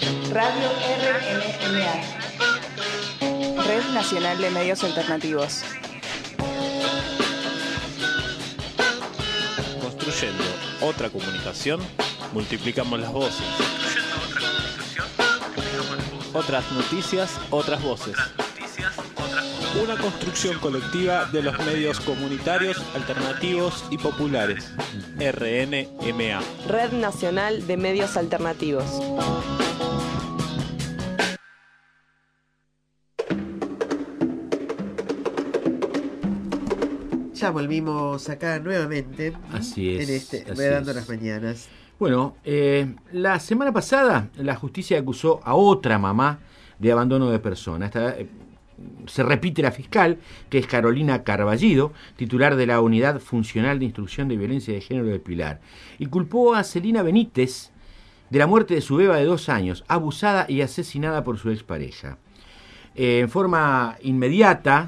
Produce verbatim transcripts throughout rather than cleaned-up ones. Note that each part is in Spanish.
Radio R N M A, Red Nacional de Medios Alternativos. Construyendo otra comunicación, multiplicamos las voces. Construyendo otra comunicación, multiplicamos las voces. Otras noticias, otras voces. Otras noticias, otras voces. Una construcción colectiva de los medios comunitarios, alternativos y populares. R N M A. Red Nacional de Medios Alternativos. Ya volvimos acá nuevamente. Así es. En este, así Redando es. las Mañanas. Bueno, eh, la semana pasada la justicia acusó a otra mamá de abandono de persona. Esta, eh, se repite la fiscal, que es Carolina Carballido, titular de la Unidad Funcional de Instrucción de Violencia de Género de Pilar, y culpó a Celina Benítez de la muerte de su beba de dos años, abusada y asesinada por su expareja. Eh, en forma inmediata,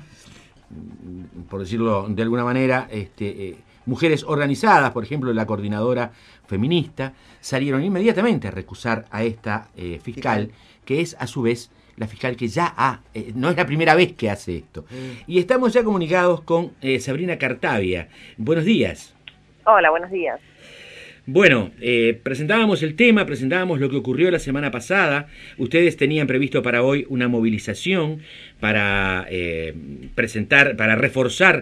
por decirlo de alguna manera, este, eh, mujeres organizadas, por ejemplo la coordinadora feminista, salieron inmediatamente a recusar a esta eh, fiscal, que es a su vez la fiscal que ya ha, eh, no es la primera vez que hace esto. Mm. Y estamos ya comunicados con eh, Sabrina Cartavia. Buenos días. Hola, buenos días. Bueno, eh, presentábamos el tema, presentábamos lo que ocurrió la semana pasada. Ustedes tenían previsto para hoy una movilización para eh, presentar, para reforzar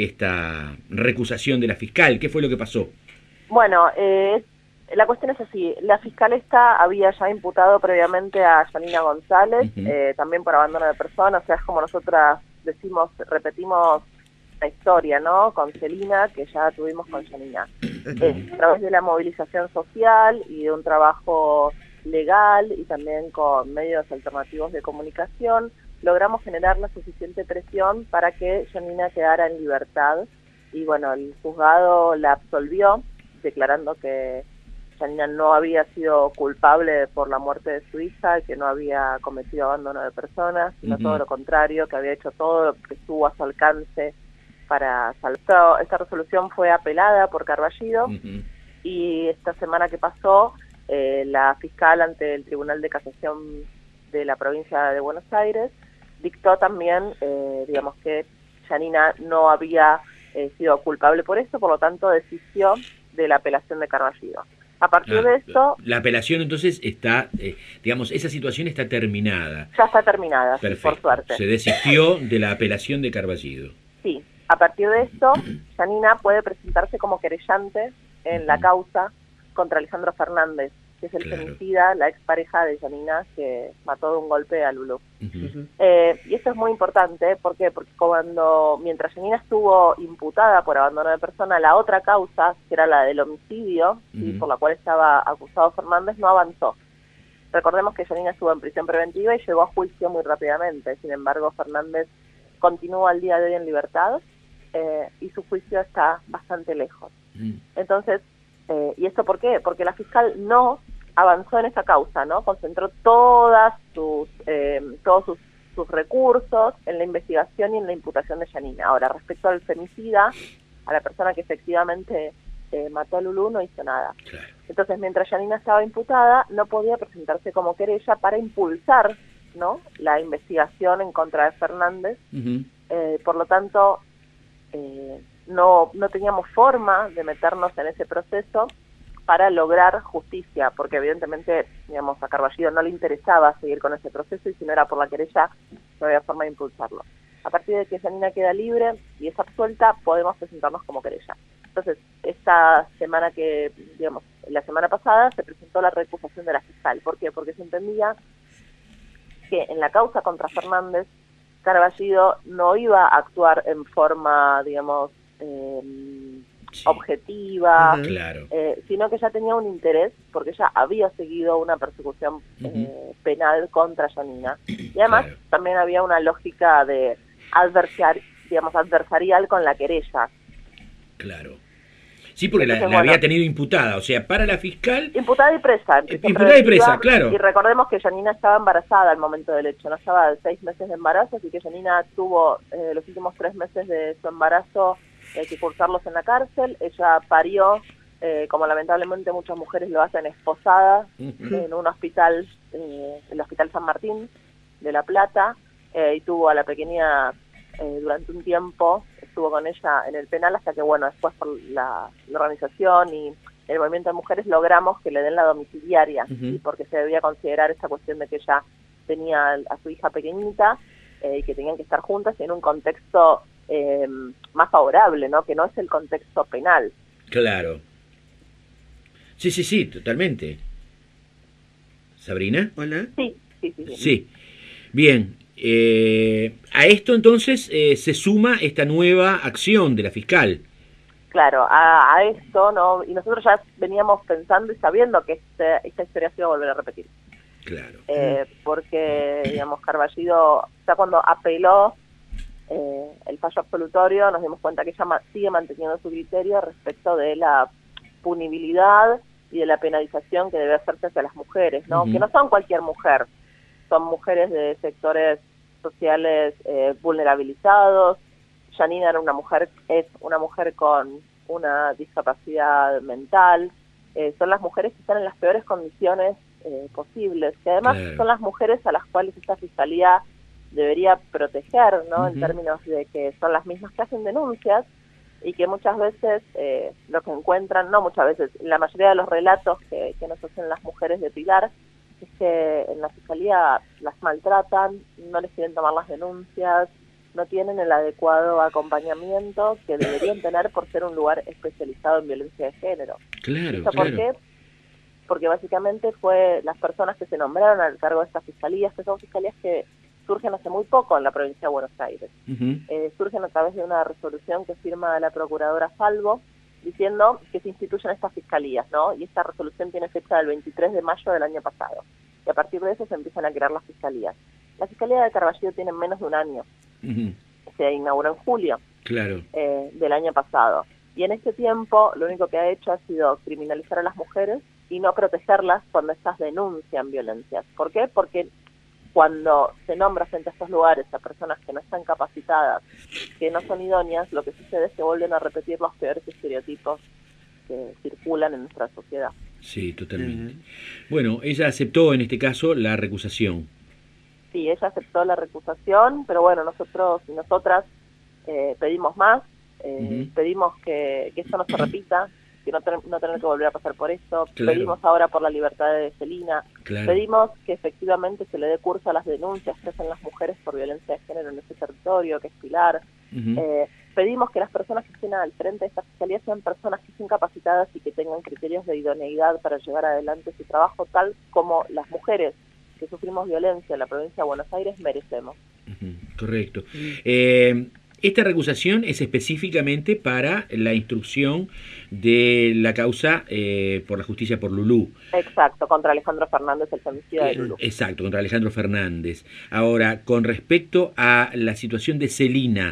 esta recusación de la fiscal. ¿Qué fue lo que pasó? Bueno, eh, la cuestión es así. La fiscal esta había ya imputado previamente a Yanina González, uh-huh. eh, también por abandono de personas. O sea, es como nosotras decimos, repetimos la historia, ¿no? Con Celina, que ya tuvimos con Yanina. Eh, a través de la movilización social y de un trabajo legal y también con medios alternativos de comunicación, logramos generar la suficiente presión para que Yanina quedara en libertad. Y bueno, el juzgado la absolvió, declarando que Yanina no había sido culpable por la muerte de su hija, que no había cometido abandono de personas, sino uh-huh. todo lo contrario, que había hecho todo lo que estuvo a su alcance para salvar. Esta resolución fue apelada por Carballido uh-huh. y esta semana que pasó, eh, la fiscal ante el Tribunal de Casación de la provincia de Buenos Aires dictó también, eh, digamos, que Yanina no había eh, sido culpable por esto, por lo tanto desistió de la apelación de Carballido. A partir ah, de esto... La apelación entonces está, eh, digamos, esa situación está terminada. Ya está terminada, sí, por suerte. Se desistió de la apelación de Carballido. Sí, a partir de esto, Yanina puede presentarse como querellante en uh-huh. la causa contra Alejandro Fernández, que es el claro. femicida, la expareja de Yanina, que mató de un golpe a Lulú. Uh-huh. Eh, y esto es muy importante, ¿por qué? Porque cuando, mientras Yanina estuvo imputada por abandono de persona, la otra causa, que era la del homicidio, uh-huh. y por la cual estaba acusado Fernández, no avanzó. Recordemos que Yanina estuvo en prisión preventiva y llegó a juicio muy rápidamente. Sin embargo, Fernández continúa al día de hoy en libertad eh, y su juicio está bastante lejos. Uh-huh. Entonces, eh, ¿y esto por qué? Porque la fiscal no avanzó en esa causa, ¿no? Concentró todas sus, eh, todos sus, sus recursos en la investigación y en la imputación de Yanina. Ahora, respecto al femicida, a la persona que efectivamente eh, mató a Lulú, no hizo nada. Claro. Entonces, mientras Yanina estaba imputada, no podía presentarse como querella para impulsar, ¿no?, la investigación en contra de Fernández. Uh-huh. Eh, por lo tanto, eh, no, no teníamos forma de meternos en ese proceso para lograr justicia, porque evidentemente, digamos, a Carballido no le interesaba seguir con ese proceso y si no era por la querella, no había forma de impulsarlo. A partir de que Yanina queda libre y es absuelta, podemos presentarnos como querella. Entonces, esta semana que, digamos, la semana pasada se presentó la recusación de la fiscal. ¿Por qué? Porque se entendía que en la causa contra Fernández, Carballido no iba a actuar en forma, digamos, eh, sí. objetiva, uh-huh. claro. eh, sino que ya tenía un interés, porque ella había seguido una persecución uh-huh. eh, penal contra Yanina. Y además claro. también había una lógica de adversar, digamos, adversarial con la querella. Claro. Sí, porque Entonces, la, la bueno, había tenido imputada, o sea, para la fiscal... Imputada y presa. Imputada y presa, claro. Y recordemos que Yanina estaba embarazada al momento del hecho, no estaba de seis meses de embarazo, así que Yanina tuvo eh, los últimos tres meses de su embarazo eh, que cursarlos en la cárcel. Ella parió eh, como lamentablemente muchas mujeres lo hacen, esposadas Ujú. en un hospital, eh, el Hospital San Martín de La Plata, eh, y tuvo a la pequeña eh, durante un tiempo, estuvo con ella en el penal hasta que, bueno, después por la, la organización y el movimiento de mujeres logramos que le den la domiciliaria, Ujú. ¿sí? Porque se debía considerar esta cuestión de que ella tenía a su hija pequeñita eh, y que tenían que estar juntas en un contexto eh, más favorable, ¿no? Que no es el contexto penal. Claro. Sí, sí, sí, totalmente. ¿Sabrina? Hola. Sí, sí, sí. sí. Sí. Bien. Eh, a esto entonces eh, se suma esta nueva acción de la fiscal. Claro, a, a esto, ¿no? Y nosotros ya veníamos pensando y sabiendo que este, esta historia se iba a volver a repetir. Claro. Eh, porque, digamos, Carballido, ya cuando apeló eh, el fallo absolutorio, nos dimos cuenta que ella ma- sigue manteniendo su criterio respecto de la punibilidad y de la penalización que debe hacerse hacia las mujeres, ¿no? Ujú. Que no son cualquier mujer, son mujeres de sectores sociales eh, vulnerabilizados. Janina era una mujer, es una mujer con una discapacidad mental, eh, son las mujeres que están en las peores condiciones eh, posibles, que además Claro. son las mujeres a las cuales esta fiscalía debería proteger, ¿no? En Ujú. términos de que son las mismas que hacen denuncias y que muchas veces eh, lo que encuentran, no muchas veces, la mayoría de los relatos que, que nos hacen las mujeres de Pilar es que en la fiscalía las maltratan, no les quieren tomar las denuncias, no tienen el adecuado acompañamiento que deberían tener por ser un lugar especializado en violencia de género. Claro, ¿Eso por claro. qué? Porque básicamente fue las personas que se nombraron al cargo de estas fiscalías, que son fiscalías que surgen hace muy poco en la provincia de Buenos Aires. Ujú. Eh, surgen a través de una resolución que firma la procuradora Salvo, diciendo que se instituyen estas fiscalías, ¿no? Y esta resolución tiene fecha del veintitrés de mayo del año pasado. Y a partir de eso se empiezan a crear las fiscalías. La fiscalía de Carballido tiene menos de un año. Ujú. Se inauguró en julio Claro. eh, del año pasado. Y en este tiempo lo único que ha hecho ha sido criminalizar a las mujeres y no protegerlas cuando estas denuncian violencias. ¿Por qué? Porque cuando se nombra frente a estos lugares a personas que no están capacitadas, que no son idóneas, lo que sucede es que vuelven a repetir los peores estereotipos que circulan en nuestra sociedad. Sí, totalmente. Bueno, ella aceptó en este caso la recusación. Sí, ella aceptó la recusación, pero bueno, nosotros y nosotras eh, pedimos más, eh, Ujú. pedimos que, que esto no se repita, que no, ten- no tener que volver a pasar por esto, Claro. pedimos ahora por la libertad de Celina, Claro. pedimos que efectivamente se le dé curso a las denuncias que hacen las mujeres por violencia de género en este territorio, que es Pilar. Ujú. Eh, pedimos que las personas que estén al frente de esta fiscalía sean personas que estén capacitadas y que tengan criterios de idoneidad para llevar adelante su trabajo, tal como las mujeres que sufrimos violencia en la provincia de Buenos Aires merecemos. Ujú, correcto. Eh, esta recusación es específicamente para la instrucción de la causa eh, por la justicia por Lulú. Exacto, contra Alejandro Fernández, el femicida de Eh, Lulú. Exacto, contra Alejandro Fernández. Ahora, con respecto a la situación de Celina,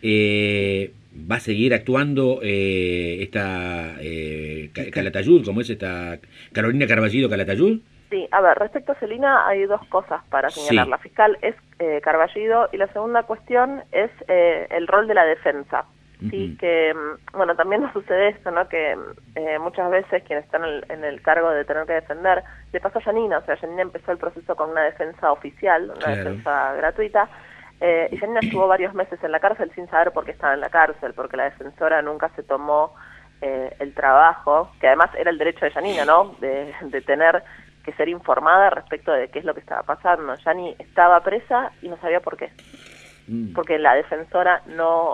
eh, ¿va a seguir actuando eh, esta eh, Ca- Calatayud, como es esta Carolina Carballido Calatayud? Sí, a ver, respecto a Celina hay dos cosas para señalar. Sí. La fiscal es eh, Carballido y la segunda cuestión es eh, el rol de la defensa. Sí, Ujú. que, mm, bueno, también nos sucede esto, ¿no? Que eh, muchas veces quienes están en el, en el cargo de tener que defender, le pasó a Janina, o sea, Janina empezó el proceso con una defensa oficial, una Claro. defensa gratuita, eh, y Janina estuvo varios meses en la cárcel sin saber por qué estaba en la cárcel, porque la defensora nunca se tomó eh, el trabajo, que además era el derecho de Janina, ¿no? De, de tener que ser informada respecto de qué es lo que estaba pasando. Yani estaba presa y no sabía por qué, Mm. porque la defensora no,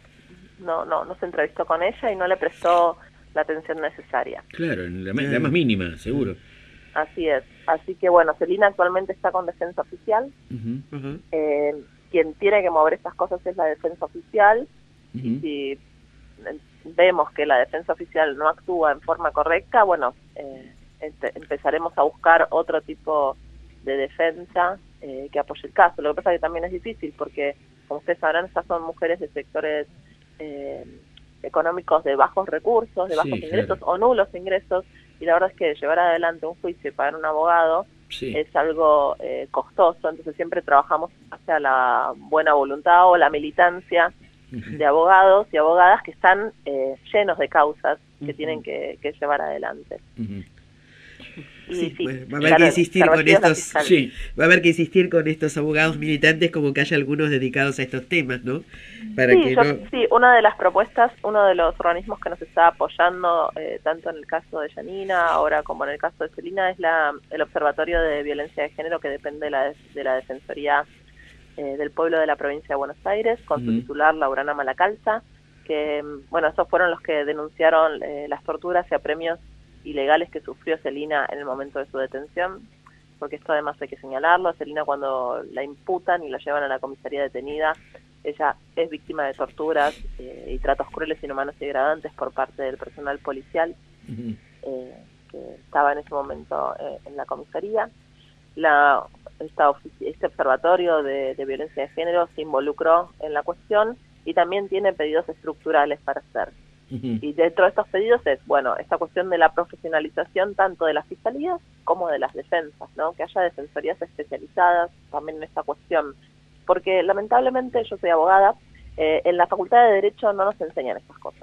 no, no, no se entrevistó con ella y no le prestó la atención necesaria. Claro, la, ma- la más mínima, seguro. Así es. Así que bueno, Celina actualmente está con defensa oficial. Ujú, Ajá. Eh, quien tiene que mover estas cosas es la defensa oficial. ujú. Si eh, vemos que la defensa oficial no actúa en forma correcta, bueno, eh, ente- empezaremos a buscar otro tipo de defensa eh, que apoye el caso. Lo que pasa es que también es difícil porque, como ustedes sabrán, estas son mujeres de sectores eh, económicos de bajos recursos, de Sí, bajos ingresos claro. o nulos ingresos, y la verdad es que llevar adelante un juicio y pagar un abogado Sí. es algo eh, costoso, entonces siempre trabajamos hacia la buena voluntad o la militancia Ujú. de abogados y abogadas que están eh, llenos de causas que tienen que, que llevar adelante. Uh-huh. Y, sí, sí, bueno, va a haber claro, que insistir con estos sí. va a haber que insistir con estos abogados militantes, como que haya algunos dedicados a estos temas, ¿no? Para sí, que yo, no... sí, una de las propuestas, uno de los organismos que nos está apoyando, eh, tanto en el caso de Yanina, ahora como en el caso de Celina, es la el Observatorio de Violencia de Género, que depende de la, de la Defensoría eh, del Pueblo de la Provincia de Buenos Aires, con su Mm. titular, Laurana Malacalza, que, bueno, esos fueron los que denunciaron eh, las torturas y apremios ilegales que sufrió Celina en el momento de su detención, porque esto además hay que señalarlo. Celina, cuando la imputan y la llevan a la comisaría detenida, ella es víctima de torturas eh, y tratos crueles, inhumanos y degradantes por parte del personal policial Uh-huh. eh, que estaba en ese momento eh, en la comisaría. La, esta ofici- este observatorio de, de violencia de género se involucró en la cuestión y también tiene pedidos estructurales para hacer. Uh-huh. Y dentro de estos pedidos es, bueno, esta cuestión de la profesionalización tanto de las fiscalías como de las defensas, ¿no? Que haya defensorías especializadas también en esta cuestión. Porque lamentablemente, yo soy abogada, eh, en la Facultad de Derecho no nos enseñan estas cosas.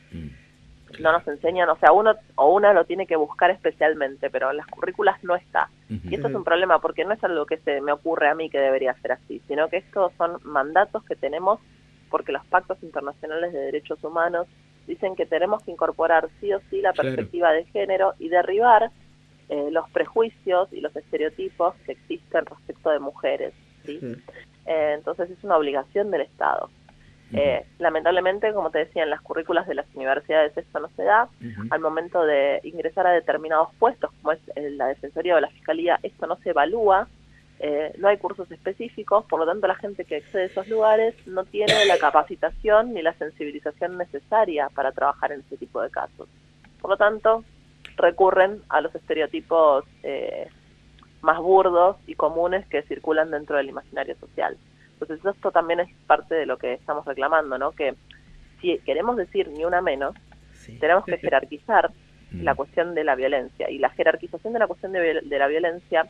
Uh-huh. No nos enseñan, o sea, uno o una lo tiene que buscar especialmente, pero en las currículas no está. Uh-huh. Y esto es un problema porque no es algo que se me ocurre a mí que debería ser así, sino que estos son mandatos que tenemos porque los pactos internacionales de derechos humanos dicen que tenemos que incorporar sí o sí la perspectiva claro. de género y derribar eh, los prejuicios y los estereotipos que existen respecto de mujeres, ¿sí? Uh-huh. Eh, entonces es una obligación del Estado. Uh-huh. Eh, lamentablemente, como te decía, en las currículas de las universidades esto no se da. Uh-huh. Al momento de ingresar a determinados puestos, como es la Defensoría o la Fiscalía, esto no se evalúa. Eh, no hay cursos específicos, por lo tanto la gente que accede a esos lugares no tiene la capacitación ni la sensibilización necesaria para trabajar en este tipo de casos. Por lo tanto, recurren a los estereotipos eh, más burdos y comunes que circulan dentro del imaginario social. Entonces esto también es parte de lo que estamos reclamando, ¿no? Que si queremos decir ni una menos, sí. tenemos que jerarquizar la cuestión de la violencia, y la jerarquización de la cuestión de, de la violencia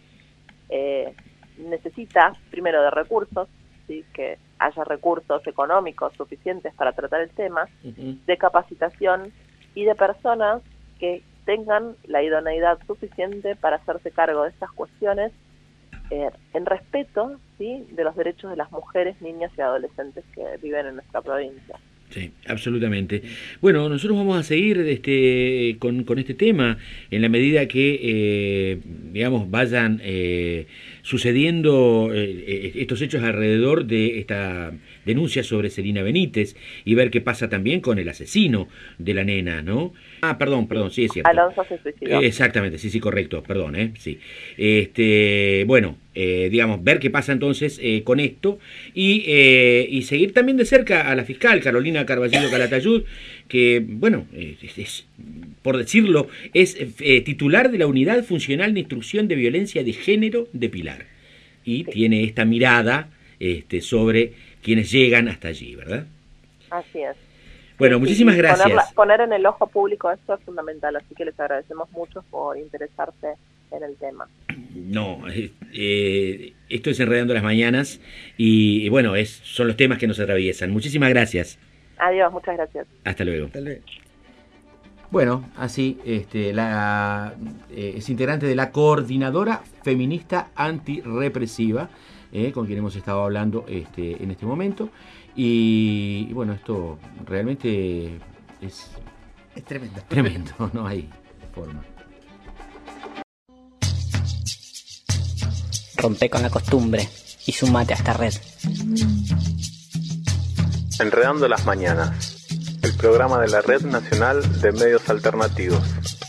eh, necesita primero de recursos, ¿sí? Que haya recursos económicos suficientes para tratar el tema, uh-huh. de capacitación y de personas que tengan la idoneidad suficiente para hacerse cargo de estas cuestiones eh, en respeto, ¿sí? de los derechos de las mujeres, niñas y adolescentes que viven en nuestra provincia. Sí, absolutamente. Bueno, nosotros vamos a seguir este, con, con este tema en la medida que, eh, digamos, vayan eh, sucediendo eh, estos hechos alrededor de esta denuncia sobre Celina Benítez y ver qué pasa también con el asesino de la nena, ¿no? Ah, perdón, perdón, sí es cierto. Alonso se suicidó. Eh, exactamente, sí, sí, correcto, perdón, eh, sí. Este, bueno, eh, digamos, ver qué pasa entonces eh, con esto y, eh, y seguir también de cerca a la fiscal Carolina Carballido Calatayud, que, bueno, es, es, por decirlo, es eh, titular de la Unidad Funcional de Instrucción de Violencia de Género de Pilar y sí. tiene esta mirada este, sobre quienes llegan hasta allí, ¿verdad? Así es. Bueno, sí, muchísimas gracias. Ponerla, poner en el ojo público esto es fundamental, así que les agradecemos mucho por interesarse en el tema. No, eh, esto es Enredando las Mañanas y, y bueno, es, son los temas que nos atraviesan. Muchísimas gracias. Adiós, muchas gracias. Hasta luego. Hasta luego. Bueno, así este, la, eh, es integrante de la Coordinadora Feminista Antirrepresiva, eh, con quien hemos estado hablando este, en este momento. Y, y bueno, esto realmente es, es tremendo. Tremendo, no hay forma. Rompe con la costumbre y sumate a esta red. Enredando las Mañanas, el programa de la Red Nacional de Medios Alternativos.